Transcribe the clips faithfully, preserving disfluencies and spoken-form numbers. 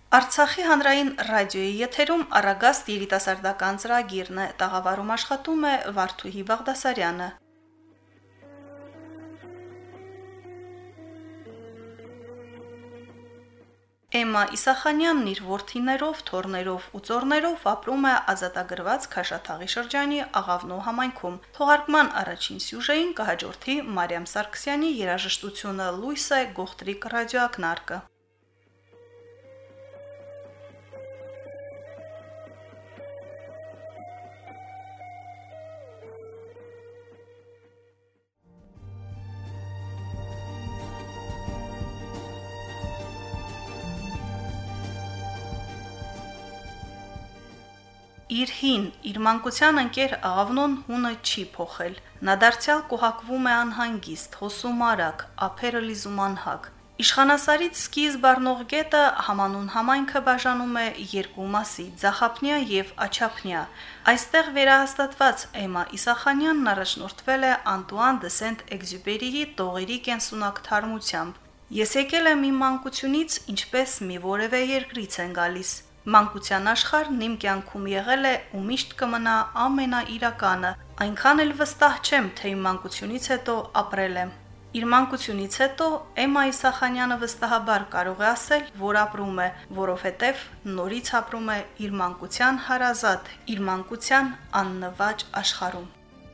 Արցախի հանրային ռադիոյի եթերում Արագաստ երիտասարդական ծրագիրն է, տաղավարում աշխատում է Վարդուհի Բաղդասարյանը։ Էմմա Իսախանյանն իր որդիներով, թոռներով ու ծոռներով ապրում է ազատագրված Քաշաթաղի շրջանի Աղավնո համայնքում։ Թողարկման առաջին սյուժեին կհաջորդի Մարիամ Սարգսյանի երաժշտությունը լույս է գողտրիկ ռադիոակնարկը։ Իր հին, իր մանկության ընկեր Աղավնոն հունը չի փոխել։ Նա դարձյալ կոհակվում է անհանգիստ, հոսում արագ, ափերը լիզում անհագ։ Իշխանասարից սկիզբ առնող գետը համանուն համայնքը բաժանում է երկու մասի՝ Ձախապնյա եւ Աչափնյա։ Այստեղ վերահաստատված Էմմա Իսախանյանն առաջնորդվել է Անտուան դե Սենտ-Էքզյուպերիի տողերի կենսունակ թարմությամբ։ Ես եկել եմ իմ մանկությունից, ինչպես մի որևէ երկրից են գալիս։ Մանկության աշխարհն իմ կյանքում եղել է ու միշտ կմնա ամենաիրականը, այնքան էլ վստահ չեմ, թե իմ մանկությունից հետո ապրել եմ։ Իր մանկությունից հետո Էմմա Իսախանյանը վստահաբար կարող է ասել, որ ապրում է, որովհետև նորից ապրում է իր մանկության հարազատ, իր մանկության աննվաճ աշխարհում։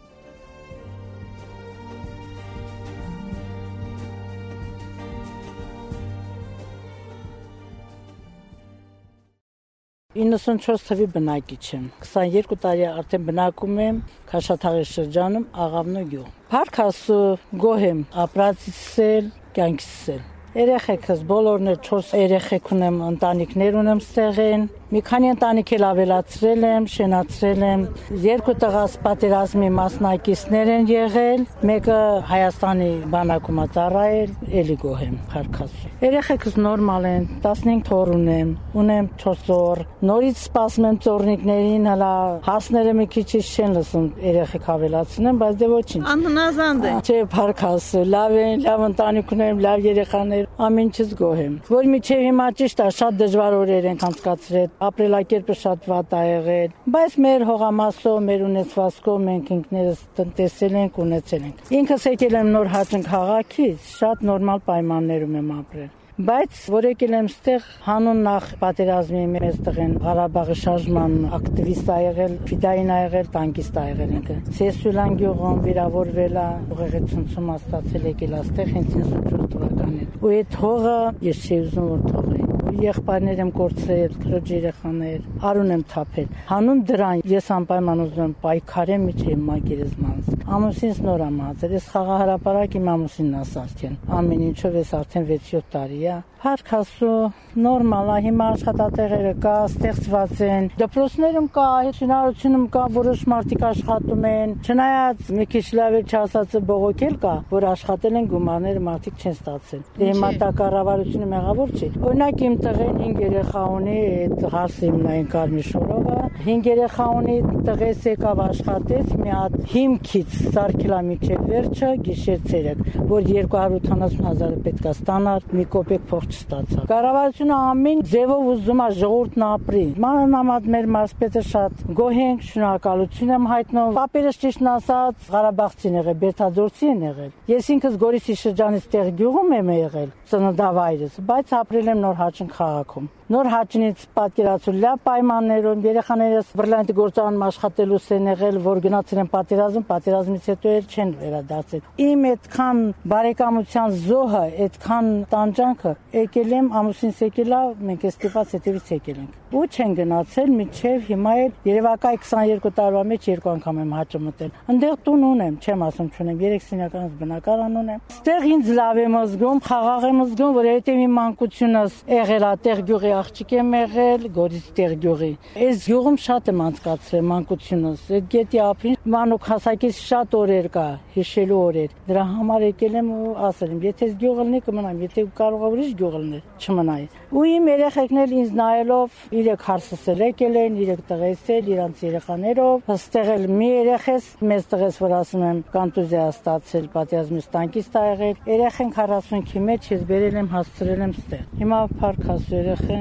իննսունչորս թվի բնակիչ եմ։ քսաներկու տարի արդեն բնակում եմ Քաշաթաղի շրջանում Աղավնո գյուղ։ Փառք Աստծո, գոհ եմ ապրածից էլ, կյանքից էլ։ Երեխեքս բոլորն էլ չորս երեխեք ունեմ, ընտանիքներ ունեմ ստեղեն։ Մի քանի ընտանիք էլ ավելացրել եմ, շենացրել եմ։ Երկու տղաս պատերազմի մասնակիցներ են եղել, մեկը Հայաստանի բանակում է ծառայել, էլի գոհ եմ, փառք Աստծո։ Երեխեքս նորմալ են, տասնհինգ թոռ ունեմ, ունեմ չորս ծոռ։ Նորից սպասում եմ ծոռնիկներին, հələ հասները մի քիչ չեն լսում, երեխեք ավելացնեմ, բայց դե ոչինչ։ Անհնազանդ է։ Չէ, փառք Աստծո, լավ են, լավ ընտանիք ունեմ, լավ երեխաներ, ամենից գոհ եմ։ Որ միջև հիմա ճիշտ է, շատ դժվար օրեր ենք անցկացրել, ապրելակերպը շատ վատ է եղել, բայց մեր հողամասով, մեր ունեցվածքով մենք ինքներս տնտեսել ենք, ունեցել ենք։ Ինքս եկել եմ նոր Հաճն քաղաքից, շատ նորմալ պայմաններում եմ ապրել։ Բայց որ եկել եմ ստեղ հանուն նախ պատերազմի մեծ տղեն Ղարաբաղի շարժման ակտիվիստ ա եղել, ֆիդային ա եղել, տանկիստ ա եղել ինքը։ Սեսուլան գյուղում վիրավորվել ա, ուղեղի ցնցում ա ստացել եկել աստեղ իննսունչորս թվականին։ Ու այդ հողը ես չի ուզում որ թողի։ Եղբայրներ եմ կորցրել, քրոջ երեխաներ, արուն եմ թափել։ Հանուն դրան ես անպայման ուզում եմ պայքարեմ միջև մագերեզմանս։ Ամուսինս նոր եմ մահացել, ես խաղահարապարակ իմ ամուսինն ա սարքել։ Ամեն ինչով ես արդեն վեց-յոթ տարի է։ Փառք Աստծո, նորմալ է, հիմա աշխատատեղերը կա, ստեղծված են, դպրոցներում կա, շինարարությունում կա, որոշ մարդիկ աշխատում են։ Չնայած մի քիչ լավ է չասածը բողոքել կա, որ աշխատել են գումարները մարդիկ չեն ստացել։ Դե հիմա տա կառավարությունը մեղավոր չի։ Օրինակ իմ տղեն հինգ երեխա ունի, այդ հարսը իմնային Կարմիր Շորովը, հինգ երեխա ունի, տղես եկավ աշխատեց, մի հատ հիմքից սարքելա միջև վերջը, գիշեր ցերեկ, որ երկու հարյուր ութանասուն հազարը պետք է ստանար, մի կոպեկ փող չստացա։ Կառավարությունը ամեն ձևով ուզում է ժողովուրդն ապրի։ Մանրամասն մեր մարզպետը շատ գոհ ենք, շնորհակալություն եմ հայտնում։ Պապերս ճիշտն ասած Ղարաբաղցին եղել, Բերթաձորցի են եղել։ Ես ինքս Գորիսի շրջանից տեղ գյուղում եմ եղել, ծննդավայրս, բայց ապրել եմ Նոր Հաճն քաղաքում։ Նոր Հաճնից պատկերացրու լավ պայմաններում երեխաներս բրլանտի գործանում աշխատելուց են եղել, որ գնացել են պատերազմ, պատերազմից հետո էլ չեն վերադարձել։ Իմ այդքան բարեկամության զոհը, այդքան տանջանքը եկել եմ, ամուսինս եկել է, մենք ստիպված հետևից եկել ենք։ Ու չեն գնացել մինչև հիմա էլ երևակայ քսաներկու տարվա մեջ երկու անգամ եմ Հաճը մտել։ Այնտեղ տուն ունեմ, չեմ ասում չունեմ, երեք սենյականից բնակարան ունեմ։ Ստեղ ինձ լավ եմ զգում, խաղաղ եմ զգում, որովհետև իմ մանկությունս եղել է տեղ գյուղի աղջիկ եմ եղել, Գորիսի տեղ գյուղի։ Այս գյուղում շատ եմ անցկացրել մանկությունս։ Այդ գետի ափին մանուկ հասակից շատ օրեր կա, հիշելու օրեր։ Դրա համար եկել եմ ու ասել եմ, եթե այս գյուղը լինի կմնամ, եթե կարող է ուրիշ գյուղ լինել, չմնայի։ Ու իմ երեխեքն էլ ինձ նայելով իրեք հարսս էլ եկել են, իրեք տղես էլ, իրանց երեխաներով, հստեղ էլ մի երեխես, մեծ տղես, որ ասում եմ, կանտուզիա ստացել, պատերազմից տանկիստ ա եղել, երեխեն քառասունքի մեջ ես բերել եմ, հասցրել եմ ստեղ։ Հիմա փառք Աստծո երեխեն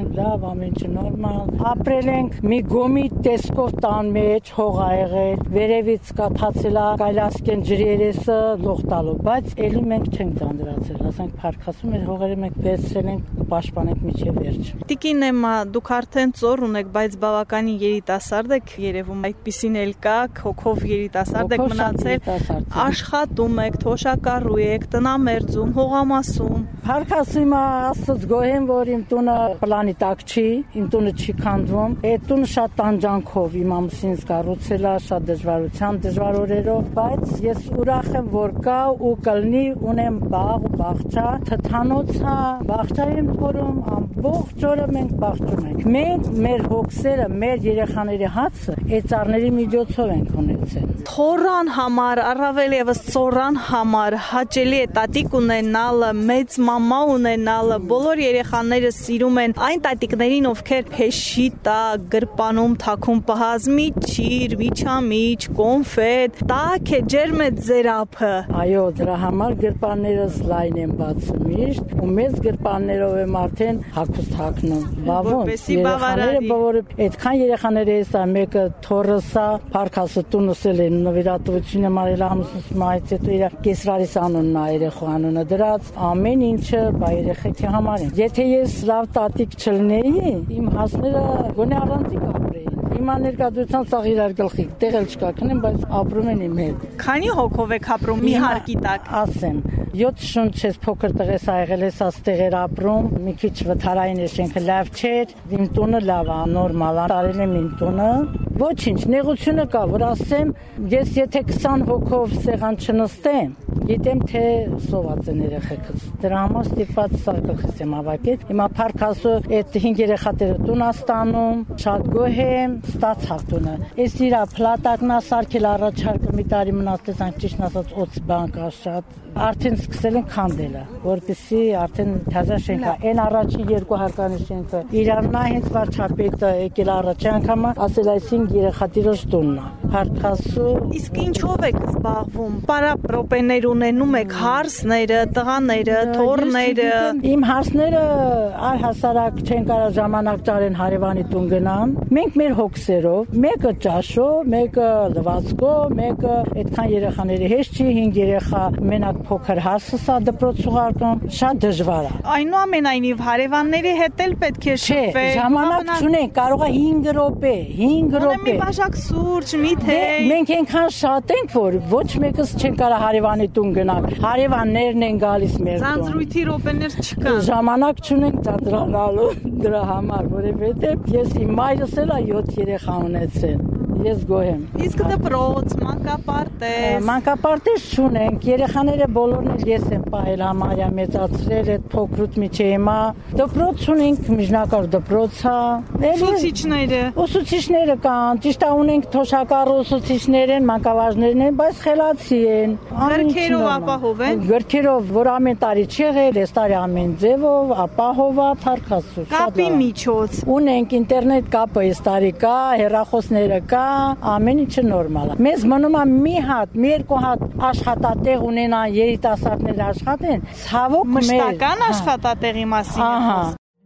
ենք լավ, ամեն ինչ նորմալ։ Ապրել ենք մի գոմի տեսքով տան մեջ, հող ա եղել, վերևից կաթացել է, կայլասկեն ջրերեսը լող տալու, բայց էլի մենք չենք դանդրացել, ասենք փարքասում էր հողերը մենք վերցրել ենք, պաշտպանենք միջև վերջ։ Տիկին Էմմա, դուք արդեն ծոր ունեք, բայց բավականին երիտասարդ եք, երևում այդպիսին էլ կա, հոգով երիտասարդ եք մնացել, աշխատում եք, թոշակառու եք, տնամերձում, հողամասում։ Փարքասում Աստծո գոհ եմ, որ իմ տունը պլանի տակ չի, իմ տունը չի քանդվում։ Այդ տունը շատ տանջանքով իմ ամուսինս կառուցել է, շատ դժվարության, դժվար օրերով, բայց ես ուրախ եմ, որ կա ու կլինի, ունեմ բաղ ու բաղճա, թթանոցա, բաղճա եմ թորում, ամբողջ օրը մենք բաղճում ենք։ Մենք մեր հոգսերը, մեր երեխաների հացը այդ ծառների միջոցով ենք ունեցել։ Թորան համար, առավել եւս ծորան համար հաճելի է տատիկ ունենալը, մեծ մամա ունենալը, բոլոր երեխաները սիրում են այն տատիկներին, ովքեր փեշի տակ, գրպանում, թաքուն պահազմի, ճիր, վիճամիջ, կոնֆետ, տաք է, ջերմ է ձեր ափը։ Այո, դրա համար գրպաններս լայն եմ բացում միշտ, ու մեծ գրպաններով եմ արդեն հագուստ հագնում։ Բավոց, երեխաները բոլորը, այդքան երեխաներ էս է, մեկը թորսա, Փարքասը տունս էլ են նվիրատվություն եմ արել ամուսնուս մայից հետո իր կեսրարիս անունն է երեխու անունը դրած, ամեն ինչը բա երեխեքի համար են։ Եթե ես լավ տատիկ չլինեի, իմ հասները գոնե առանցիկ ապրեին։ Հիմա ներկայացության սաղ իրար գլխի, տեղ էլ չկա քնեմ, բայց ապրում են իմ հետ։ Քանի հոգով եք ապրում մի հարկի տակ։ Ասեմ, յոթ շունչ ես փոքր տղես ա եղել ես աստեղեր ապրում, մի քիչ վթարային է շենքը լավ չէր, իմ տունը լավ է, նորմալ է, տարել եմ իմ տունը։ Ոչինչ, նեղությունը կա, որ ասեմ, ես եթե քսան հոգով սեղան չնստեմ, գիտեմ թե սոված են երեխեքս։ Դրա համար ստիպված սա գլխիս եմ հավաքել։ Հիմա Փարքասու այդ հինգ երեխաները տուն ա ստանում, շատ գոհ եմ, ստացա տունը։ Էս իրա փլատակն ա սարքել առաջարկը մի տարի մնացել, անք ճիշտ ասած օծ բան կա շատ։ Արդեն սկսել են քանդելը, որպեսզի արդեն թազա շենքա, այն առաջին երկու հարկանի շենքը իրանն է հենց վարչապետը եկել առաջի անգամ, ասել այսինքն երեխատիրոջ տունն է։ Փարքասու։ Իսկ ինչով եք զբաղվում։ Պարապրոպեներ ունենում եք, հարսները, տղաները, թոռները։ Իմ հարսները առհասարակ չեն կարող ժամանակ ճարեն հարևանի տուն գնան։ Մենք մեր հոգսերով, մեկը ճաշով, մեկը լվացքով, մեկը այդքան երեխաների հետ չի, հինգ երեխա մենակ փոքր հասս է դպրոց ուղարկում, շատ դժվար է։ Այնուամենայնիվ հարևանների հետ էլ պետք է շփվել։ Չէ, ժամանակ չունենք, կարող է հինգ րոպե, հինգ րոպե։ Մի բաժակ սուրճ, մի թե։ Մենք այնքան շատ ենք, որ ոչ մեկս չեն կարող հարևանի տուն գնալ։ Հարևաններն են գալիս մեր տուն։ Ձանձրույթի րոպեներ չկան։ Ժամանակ չունենք ծանրանալու դրա համար, որովհետև ես իմ մայրս էլ է յոթ երեխա ունեցել։ Ես գոհ եմ։ Իսկ դպրոց, մանկապարտեզ։ Մանկապարտեզ չունենք, երեխաները բոլորն էլ ես եմ պահել համարյա մեծացրել, այդ փոքրուց միջի հիմա։ Դպրոց ունենք, միջնակարգ դպրոց է։ Ուսուցիչները։ Ուսուցիչները կան, ճիշտ է ունենք թոշակառու ուսուցիչներ են, մանկավարժներն են, բայց խելացի են։ Գրքերով ապահով են։ Գրքերով, որ ամեն տարի չի եղել, այս տարի ամեն ձևով ապահով է Փարքասու։ Կապի միջոց։ Ունենք ինտերնետ կապը այս տարի կա, հեռախոսները կա, ամեն ինչը նորմալ է։ Մեզ մնում է մի հատ, մի երկու հատ աշխատատեղ ունենան, երիտասարդներ աշխատեն, ցավոք մեր մշտական աշխատատեղի մասին։ Ահա։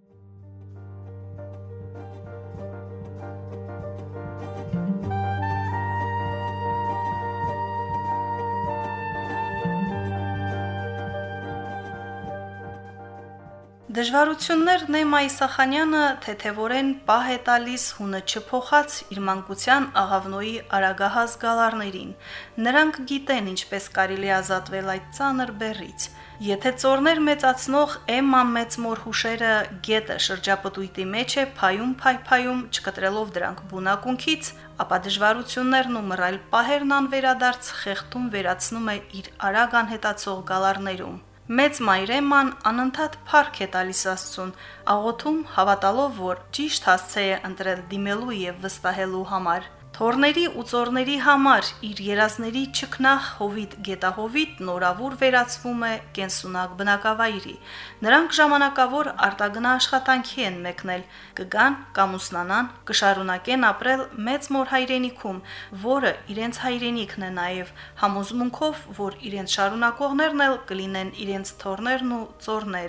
Դժվարություններն Էմմա Իսախանյանը թեթևորեն պահ է տալիս հունը չփոխած իր մանկության աղավնոյի արագահաս գալարներին։ Նրանք գիտեն ինչպես կարելի ազատվել այդ ծանր բեռից։ Եթե ծորներ մեծացնող Էմմա մեծ մոր հուշերը գետը շրջապտույտի մեջ է փայում փայփայում չկտրելով դրանք բունակունքից, ապա դժվարություններն ու մռայլ պահերն անվերադարձ խեղդում վերացնում է իր արագ անհետացող գալարներում։ Մեծ մայր Էմման անընդհատ փառք է տալիս Աստծուն, աղոթում հավատալով, որ ճիշտ հասցե է ընտրել դիմելու եւ վստահելու համար։ Թորների ու ծորների համար իր երազների չքնախ հովիտ գետահովիտ նորավուր վերածվում է կենսունակ բնակավայրի։ Նրանք ժամանակավոր արտագնա աշխատանքի են մեկնել, կգան, կամուսնանան, կշարունակեն ապրել մեծ մոր հայրենիքում, որը իրենց հայրենիքն է նաև, համոզմունքով, որ իրենց շարունակողներն էլ կլինեն իրենց թորներն ու ծորները։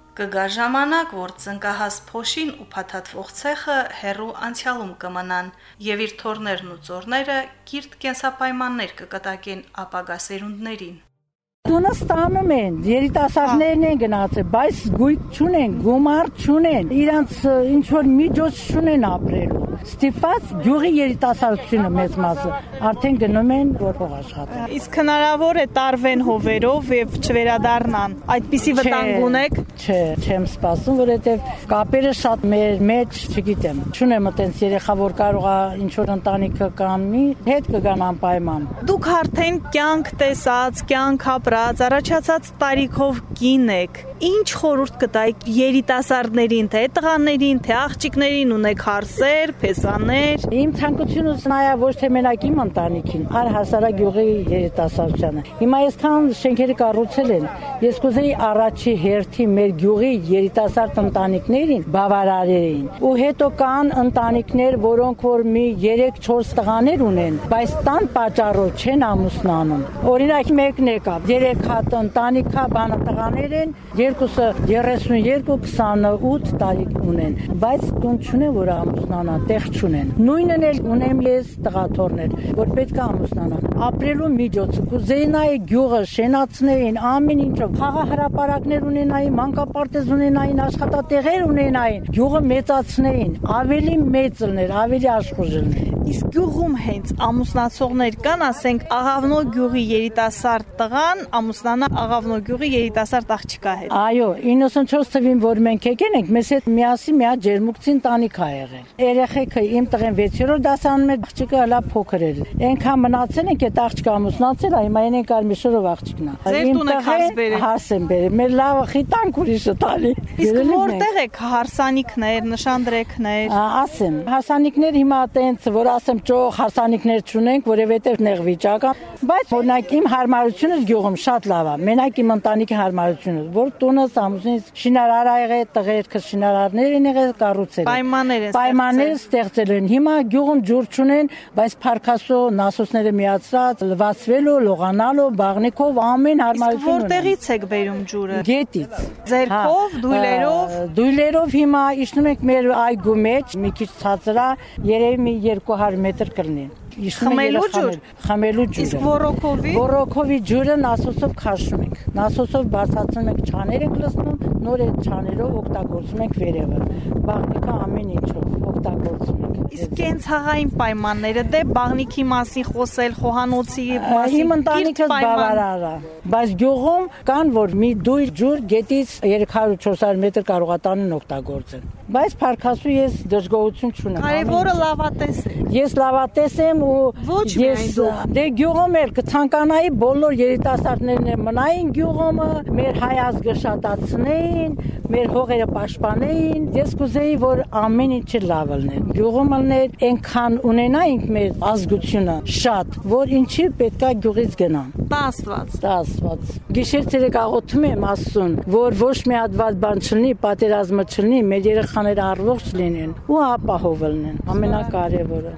Կգա ժամանակ, որ ծնկահաս փոշին ու փաթաթվող ցեխը հերու անցյալում կմնան եւ իր թորներն ու ծորները կիրթ կենսապայմաններ կկտակեն ապագա սերունդներին։ Տունը ստանում են, երիտասարդներն են գնացել, բայց գույք չունեն, գումար չունեն, իրանց ինչ որ միջոց չունեն ապրելու։ Ստիպված գյուղի երիտասարդությունը մեծ մասը արդեն գնում են որ աշխատեն։ Իսկ հնարավոր է տարվեն հովերով եւ չվերադառնան։ Այդպիսի վտանգ ունեք։ Չէ, չեմ սպասում, որովհետեւ կապերը շատ մեր մեջ, չգիտեմ, չունեմ այտենց երեխա, որ կարող է ինչ որ ընտանիքը կամի, հետ կգան անպայման։ Դուք արդեն կյանք տեսած, կյանք ապրած, առաջացած տարիքով կին եք։ Ինչ խորհուրդ կտայիք երիտասարդներին, թե տղաներին, թե աղջիկներին, ունեք հարսեր, փեսաներ։ Իմ ցանկությունս նայա ոչ թե մենակ իմ ընտանիքին, առհասարակ գյուղի երիտասարդությանը։ Հիմա այսքան շենքերը կառուցել են, ես կուզեի առաջի հերթի մեր գյուղի երիտասարդ ընտանիքներին բավարարեին։ Ու հետո կան ընտանիքներ, որոնք որ մի երեք-չորս տղաներ ունեն, բայց տան պատճառով չեն ամուսնանում։ Օրինակ մեկն եկավ, երեք հատ ընտանիքա բանը տղաներ են, երկուսը երեսունյոթ քսանութ տարի ունեն, բայց տուն չունեն, որ ամուսնանան, տեղ չունեն։ Նույնն էլ ունեմ ես տղաթորներ, որ պետք է ամուսնանան։ Ապրելու միջոցը կուզեին այ գյուղը շենացնեին, ամեն ինչով, խաղահրապարակներ ունենային, մանկապարտեզ ունենային, աշխատատեղեր ունենային, գյուղը մեծացնեին, ավելի մեծ լներ, ավելի աշխուժ լներ։ Իսկ գյուղում հենց ամուսնացողներ կան, ասենք Աղավնո գյուղի երիտասարդ տղան ամուսնանա Աղավնո գյուղի երիտասարդ աղջկա հետ։ Այո, իննսունչորս թվին, որ մենք եկել ենք, մեզ հետ միասին մի հատ ջերմուկցին տանիք ա եղել։ Երեխեքը իմ տղեն վեցերորդ դասանում էր, աղջիկը հլա փոքր էր։ Այնքան մնացել ենք, այդ աղջկա ամուսնացել, հիմա են ենք արմիշորով աղջիկնա։ Ձեր տուն եք հարս բերել։ Հարս եմ բերել, մեր լավը խիտանք ուրիշը տալի։ Իսկ որտեղ եք հարսանիքներ, նշանդրեքներ։ Ասեմ, հարսանիքներ հիմա տենց, որ ասեմ ճոխ հարսանիքներ չունենք, որովհետև նեղ վիճակ է, բայց օրինակ իմ հարմարությունս գյուղում շատ լավ է։ Մենակ իմ ընտանիքի հարմարությունը, որ տունս ամուսինս շինարար ա եղել, տղերքը շինարարներ են եղել, կառուցել են։ Պայմաններ են Պայմաններ ստեղծել են։ Հիմա գյուղում ջուր չունեն, բայց փարքասո նասոսները միացրած, լվացվելու, լողանալու, բաղնիկով ամեն հարմարություն ունեն։ Որտեղից եք բերում ջուրը։ Գետից։ Ձերքով, դույլերով։ Դույլերով հիմա իջնում ենք մեր այգու մեջ, մի քիչ ցածր է, երևի մի երկու հարյուր մետր կլինի։ Խմելու ջուր։ Խմելու ջուրը։ Իսկ ոռոգովի։ Ոռոգովի ջուրը նասոսով քաշում ենք։ Նասոսով բարձրացնում ենք, չաներ ենք լցնում, նոր այդ չաներով օգտագործում ենք վերևը։ Բաղնիկը ամեն ինչով օգտագործում ենք։ Իսկ կենցաղային պայմանները, դե բաղնիկի մասին խոսել, խոհանոցի մասին։ Իմ ընտանիքս բավարար է, բայց գյուղում կան, որ մի դույլ ջուր գետից երեք հարյուր չորս հարյուր մետր կարող է տանեն օգտագործել։ Բայց փարքասու ես դժգոհություն չունեմ։ Կարևորը լավատես է։ Ես լավատես եմ ու ես դե գյուղում էլ կցանկանայի բոլոր երիտասարդներն մնային գյուղումը, մեր հայ ազգը շատացնեին, մեր հողերը պաշտպանեին։ Ես կուզեի, որ ամեն ինչը լավ լինի։ Գյուղում լիներ այնքան ունենայինք մեր ազգությունը շատ, որ ինչի պետքա գյուղից գնան։ Դա Աստված։ Դա Աստված։ Գիշեր ցերեկ աղոթում եմ Աստծուն, որ ոչ մի հատ բան չլինի, պատերազմը չլինի, մեր երեխաները առողջ լինեն ու ապահով լինեն։ Ամենակարևորը։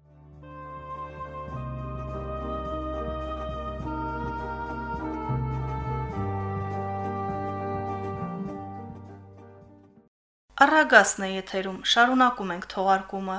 Առագասն է եթերում, շարունակում ենք թողարկումը։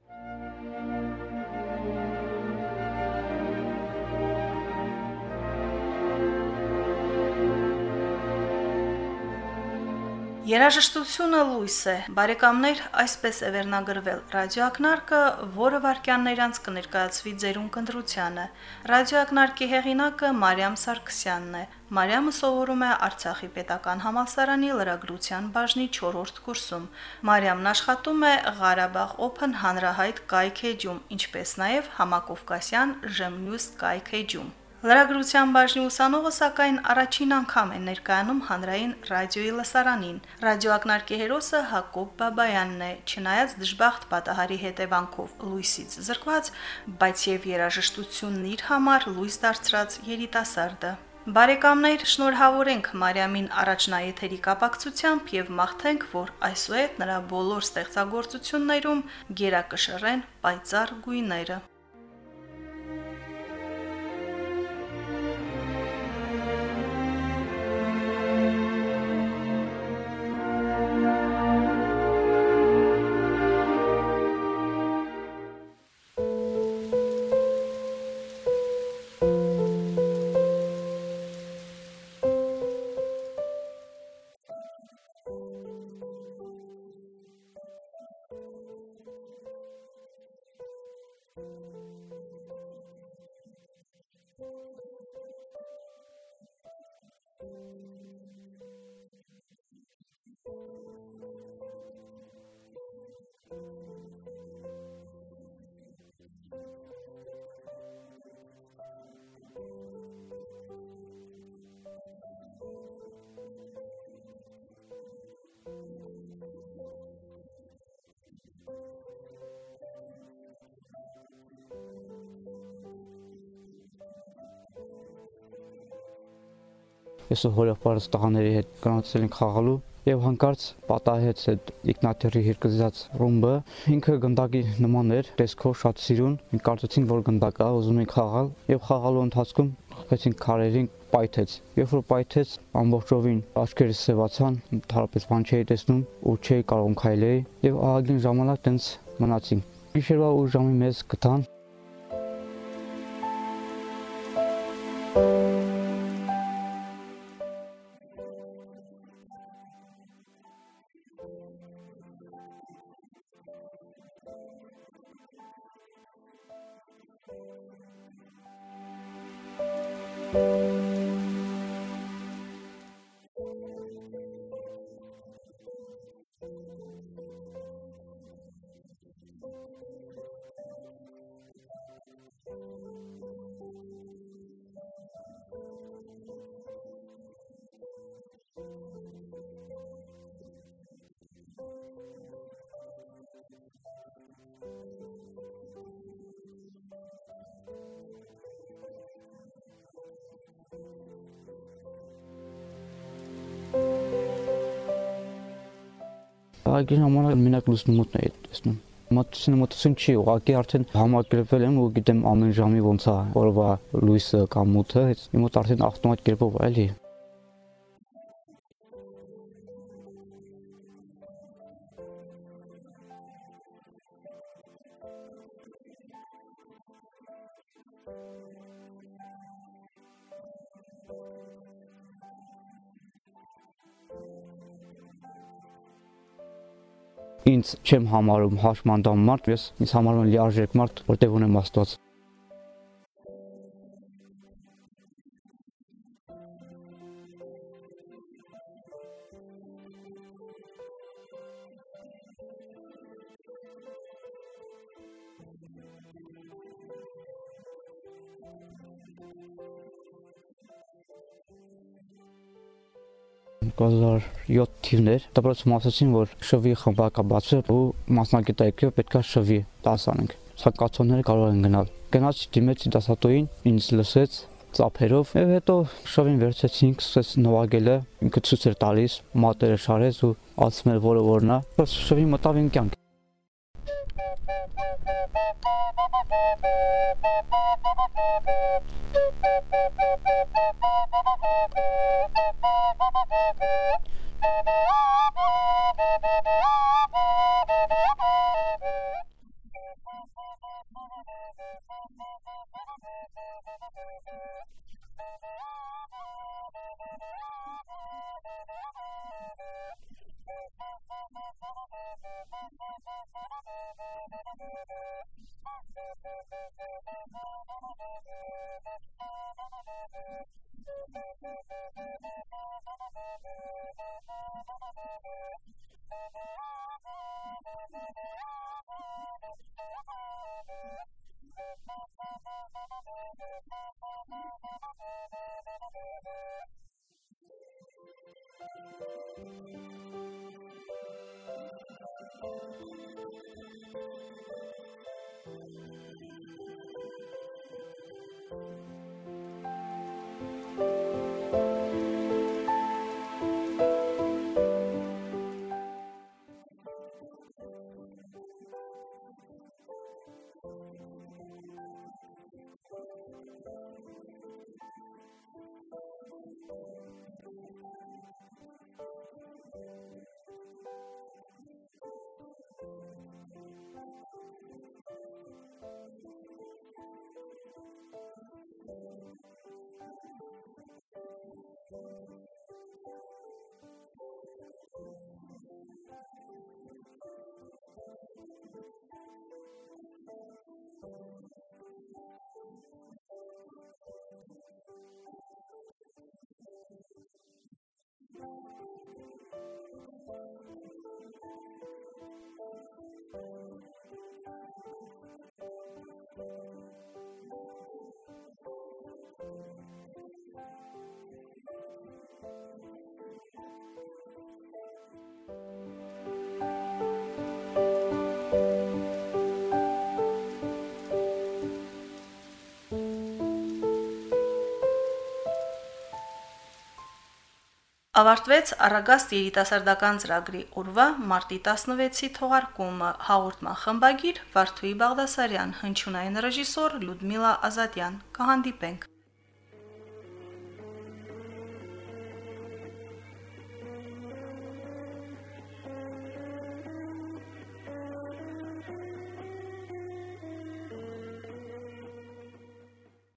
Երաժշտությունը լույս է, բարեկամներ, այսպես է վերնագրվել ռադիոակնարկը, որը վարքյաններ անց կներկայացվի ձերուն կնդրությանը։ Ռադիոակնարկի հեղինակը Մարիամ Սարգսյանն է։ Մարիամը սովորում է Արցախի պետական համալսարանի լրագրության բաժնի չորրորդ կուրսում։ Մարիամն աշխատում է Ղարաբաղ Open հանրահայտ կայք-էջում, ինչպես նաև Համակովկասյան Ժեմնյուս կայք-էջում։ Լրագրության բաժնի ուսանողը սակայն առաջին անգամ է ներկայանում հանրային ռադիոյի լսարանին։ Ռադիոակնարկի հերոսը Հակոբ Բաբայանն է, չնայած դժբախտ պատահարի հետևանքով լույսից զրկված, բայց եւ երաժշտությունն իր համար լույս դարձրած երիտասարդը։ Բարեկամներ, շնորհավորենք Մարիամին առաջնաեթերի կապակցությամբ եւ մաղթենք, որ այսուհետ նրա բոլոր ստեղծագործություններում գերակշռեն պայծառ գույները։ ես հորեղբայրս տղաների հետ գնացել ենք խաղալու եւ հանկարծ պատահեց այդ Իգնատիռի հիրկզած ռումբը, ինքը գնդակի նման էր, տեսքով շատ սիրուն, մենք կարծեցինք որ գնդակ է, ուզում ենք խաղալ եւ խաղալու ընթացքում խփեցինք քարերին, պայթեց։ Երբ որ պայթեց, ամբողջովին աչքերս սևացան, թարապես բան չէի տեսնում ու չէի կարող քայլեի եւ ահագին ժամանակ տենց մնացինք։ Գիշերվա ու ժամի մեզ գտան։ Ահագին ժամանակ մենակ լուսնումութն էի տեսնում։ Մտածում մտածում չի, ուղղակի արդեն համակերպվել եմ ու գիտեմ ամեն ժամի ոնց է օրվա լույսը կամ մութը, իմ մոտ արդեն ավտոմատ կերպով էլի։ Ինձ չեմ համարում հաշմանդամ մարդ, ես ինձ համարում եմ լիարժեք մարդ, որտեղ ունեմ Աստված։ երկու հազար յոթ թիվներ դպրոցում ասացին, որ շվի խմբակ է բացվել ու մասնագիտայքով պետք է շվի դաս անենք։ Ցանկացողները կարող են գնալ։ Գնաց դիմեցի դասատուին, ինձ լսեց ծափերով եւ հետո շվին վերցեցինք, սկսեց նվագելը, ինքը ցույց էր տալիս, մատերը շարեց ու ասում էր որը որն է։ Շվի մտավ իմ կյանք։ Ավարտվեց Արագաստ երիտասարդական ծրագրի օրվա մարտի տասնվեցի թողարկումը, հաղորդման խմբագիր Վարդուհի Բաղդասարյան, հնչյունային ռեժիսոր Լյուդմիլա Ազատյան։ Կհանդիպենք։